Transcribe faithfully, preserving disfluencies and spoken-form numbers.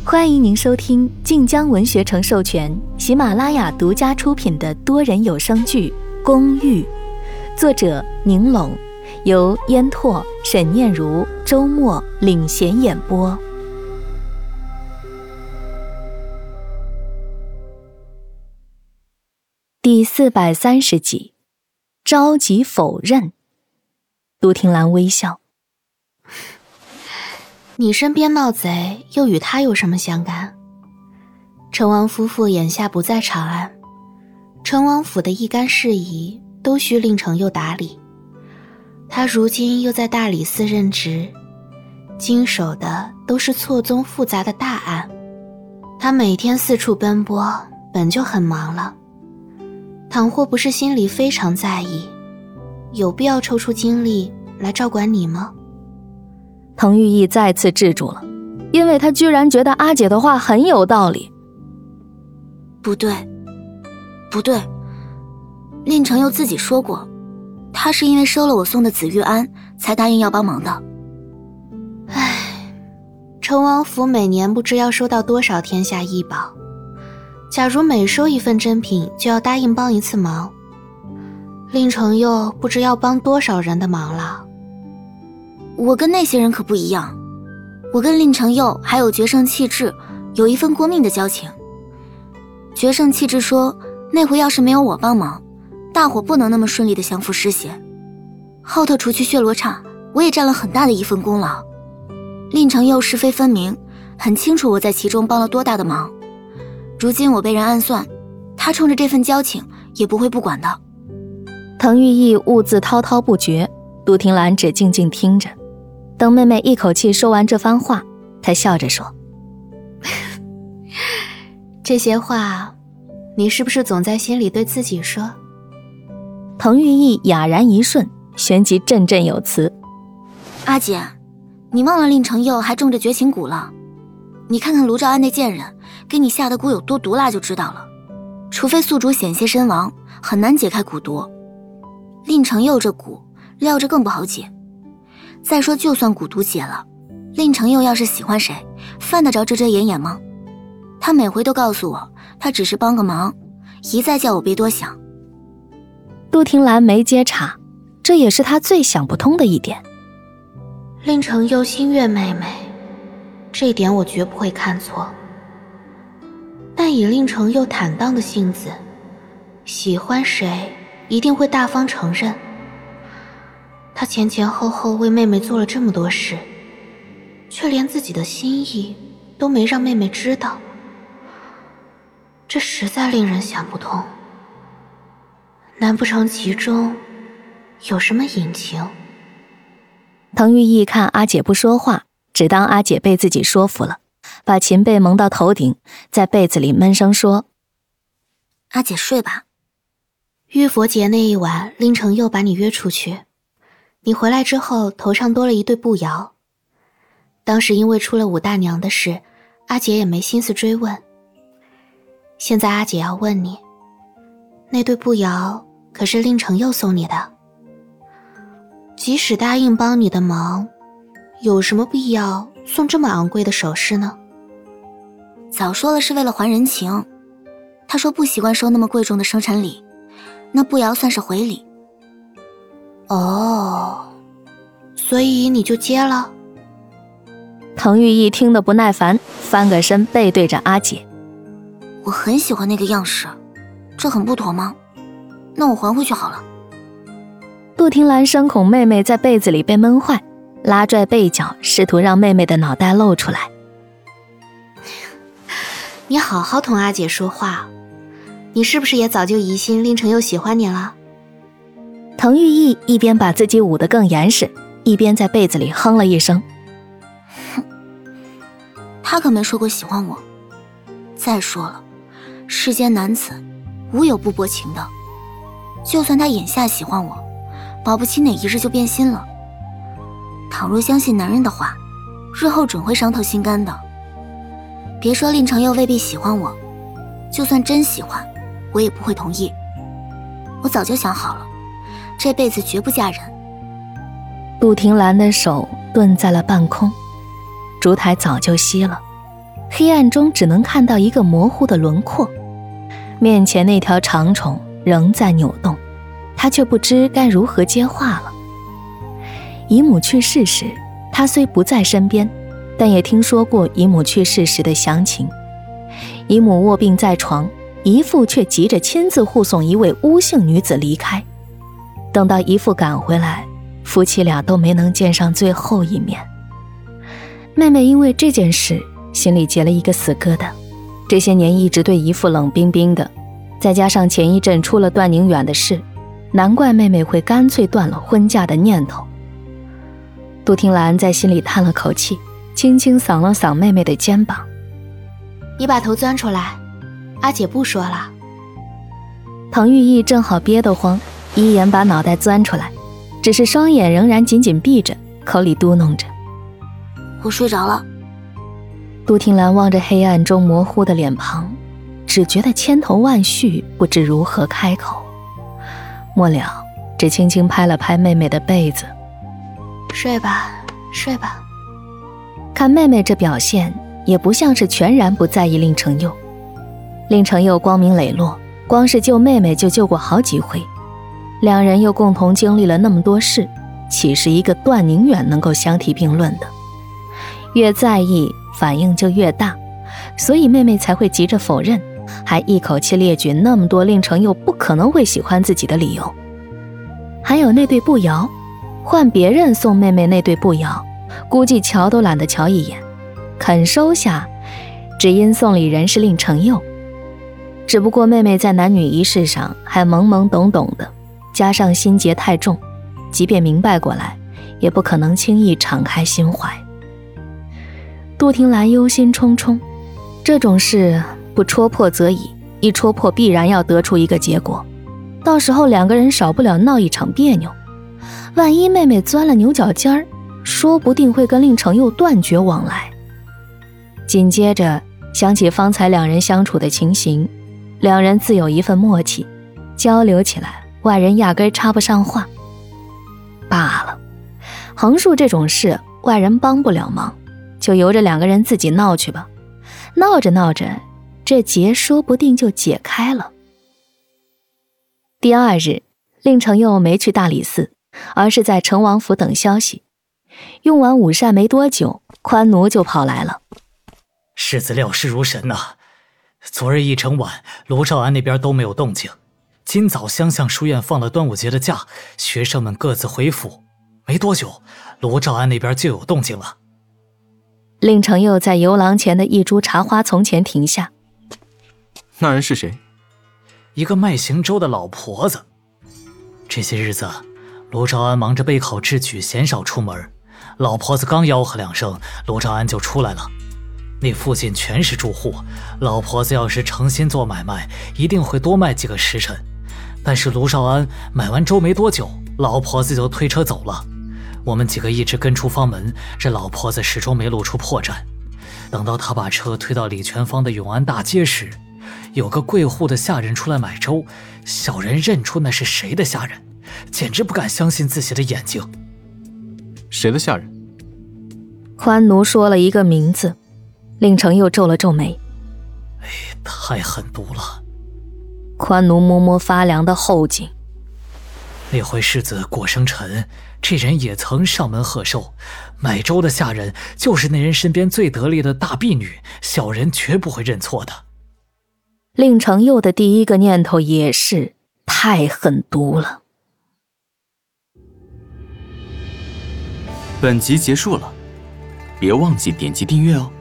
欢迎您收听晋江文学城授权、喜马拉雅独家出品的多人有声剧《公寓》，作者宁龙，由烟拓、沈念如、周末领衔演播。第四百三十集，着急否认。杜婷兰微笑： 你身边闹贼又与他有什么相干？陈王夫妇眼下不在长安，陈王府的一干事宜都需令程佑打理，他如今又在大理寺任职，经手的都是错综复杂的大案，他每天四处奔波，本就很忙了，倘或不是心里非常在意，有必要抽出精力来照管你吗？ 滕玉意再次制住了，因为他居然觉得阿姐的话很有道理。 不对，不对，令程佑自己说过，他是因为收了我送的紫玉安，才答应要帮忙的。 唉，陈王府每年不知要收到多少天下异宝，假如每收一份珍品就要答应帮一次忙，令程佑不知要帮多少人的忙了。 我跟那些人可不一样，我跟令程佑还有决胜气质有一份过命的交情。决胜气质说，那回要是没有我帮忙，大伙不能那么顺利的降服尸邪。后头除去血罗刹，我也占了很大的一份功劳。令程佑是非分明，很清楚我在其中帮了多大的忙。如今我被人暗算，他冲着这份交情也不会不管的。 滕玉意兀自滔滔不绝，杜婷兰只静静听着。等妹妹一口气说完这番话，她笑着说： 这些话你是不是总在心里对自己说？ 滕玉意哑然一瞬，旋即振振有词： 阿姐，你忘了令程佑还种着绝情蛊了？你看看卢兆安那贱人给你下的蛊有多毒辣就知道了。除非宿主险些身亡，很难解开蛊毒。令程佑这蛊料着更不好解。再说就算蛊毒解了，令程佑要是喜欢谁，犯得着遮遮掩掩吗？他每回都告诉我他只是帮个忙，一再叫我别多想。 杜婷兰没接茬，这也是她最想不通的一点。 令程佑心悦妹妹，这一点我绝不会看错，但以令程佑坦荡的性子，喜欢谁一定会大方承认。他前前后后为妹妹做了这么多事，却连自己的心意都没让妹妹知道，这实在令人想不通。难不成其中有什么隐情？ 滕玉意看阿姐不说话，只当阿姐被自己说服了，把琴被蒙到头顶，在被子里闷声说： 阿姐睡吧。 玉佛节那一晚，令程佑把你约出去，你回来之后头上多了一对步摇。当时因为出了武大娘的事，阿姐也没心思追问。现在阿姐要问你，那对步摇可是令程佑送你的？即使答应帮你的忙，有什么必要送这么昂贵的首饰呢？ 早说了是为了还人情。他说不习惯收那么贵重的生辰礼，那步摇算是回礼。 哦，所以你就接了？ 滕玉意听得不耐烦，翻个身背对着阿姐： 我很喜欢那个样式，这很不妥吗？那我还回去好了。 杜婷兰生恐妹妹在被子里被闷坏，拉拽被角，试图让妹妹的脑袋露出来。 你好好同阿姐说话，你是不是也早就疑心令程佑喜欢你了？ 滕玉意一边把自己捂得更严实，一边在被子里哼了一声： 哼，他可没说过喜欢我。再说了，世间男子无有不薄情的，就算他眼下喜欢我，保不齐哪一日就变心了。倘若相信男人的话，日后准会伤透心肝的。别说令程佑未必喜欢我，就算真喜欢，我也不会同意。我早就想好了，这辈子绝不嫁人。 杜婷兰的手顿在了半空，烛台早就熄了。 黑暗中只能看到一个模糊的轮廓，面前那条长虫仍在扭动，他却不知该如何接话了。姨母去世时，他虽不在身边，但也听说过姨母去世时的详情。姨母卧病在床，姨父却急着亲自护送一位巫姓女子离开。等到姨父赶回来，夫妻俩都没能见上最后一面。妹妹因为这件事心里结了一个死疙瘩，这些年一直对姨父冷冰冰的，再加上前一阵出了段宁远的事，难怪妹妹会干脆断了婚嫁的念头。杜婷兰在心里叹了口气，轻轻扫了扫妹妹的肩膀。 你把头钻出来，阿姐不说了。 唐玉毅正好憋得慌，一眼把脑袋钻出来，只是双眼仍然紧紧闭着，口里嘟哝着： 我睡着了。 杜婷兰望着黑暗中模糊的脸庞，只觉得千头万绪，不知如何开口。末了，只轻轻拍了拍妹妹的被子： 睡吧，睡吧。 看妹妹这表现，也不像是全然不在意令程佑。令程佑光明磊落，光是救妹妹就救过好几回，两人又共同经历了那么多事，岂是一个段宁远能够相提并论的？越在意，反应就越大，所以妹妹才会急着否认，还一口气列举那么多令程佑不可能会喜欢自己的理由。还有那对步摇，换别人送妹妹那对步摇，估计瞧都懒得瞧一眼，肯收下，只因送礼人是令程佑。只不过妹妹在男女仪式上还懵懵懂懂的，加上心结太重，即便明白过来，也不可能轻易敞开心怀。杜婷兰忧心忡忡，这种事不戳破则已，一戳破必然要得出一个结果，到时候两个人少不了闹一场别扭。万一妹妹钻了牛角尖儿，说不定会跟令程佑断绝往来。紧接着想起方才两人相处的情形，两人自有一份默契，交流起来外人压根插不上话。罢了，横竖这种事外人帮不了忙，就由着两个人自己闹去吧。闹着闹着，这结说不定就解开了。第二日，令程佑没去大理寺，而是在成王府等消息。用完午膳没多久，宽奴就跑来了。 世子料事如神呐、啊！昨日一整晚，卢兆安那边都没有动静。今早乡相书院放了端午节的假，学生们各自回府，没多久，卢兆安那边就有动静了。 令程佑在游廊前的一株茶花丛前停下。 那人是谁？ 一个卖行舟的老婆子。这些日子，卢兆安忙着备考制举，鲜少出门。老婆子刚吆喝两声，卢兆安就出来了。那附近全是住户，老婆子要是诚心做买卖，一定会多卖几个时辰。但是卢少安买完粥没多久，老婆子就推车走了。我们几个一直跟出方门，这老婆子始终没露出破绽。等到他把车推到李全芳的永安大街时，有个贵户的下人出来买粥，小人认出那是谁的下人，简直不敢相信自己的眼睛。 谁的下人？ 宽奴说了一个名字。令程又皱了皱眉， 哎，太狠毒了。 宽奴摸摸发凉的后颈。 那回世子过生辰，这人也曾上门贺寿，买粥的下人就是那人身边最得力的大婢女，小人绝不会认错的。 令程佑的第一个念头也是太狠毒了。 本集结束了，别忘记点击订阅哦。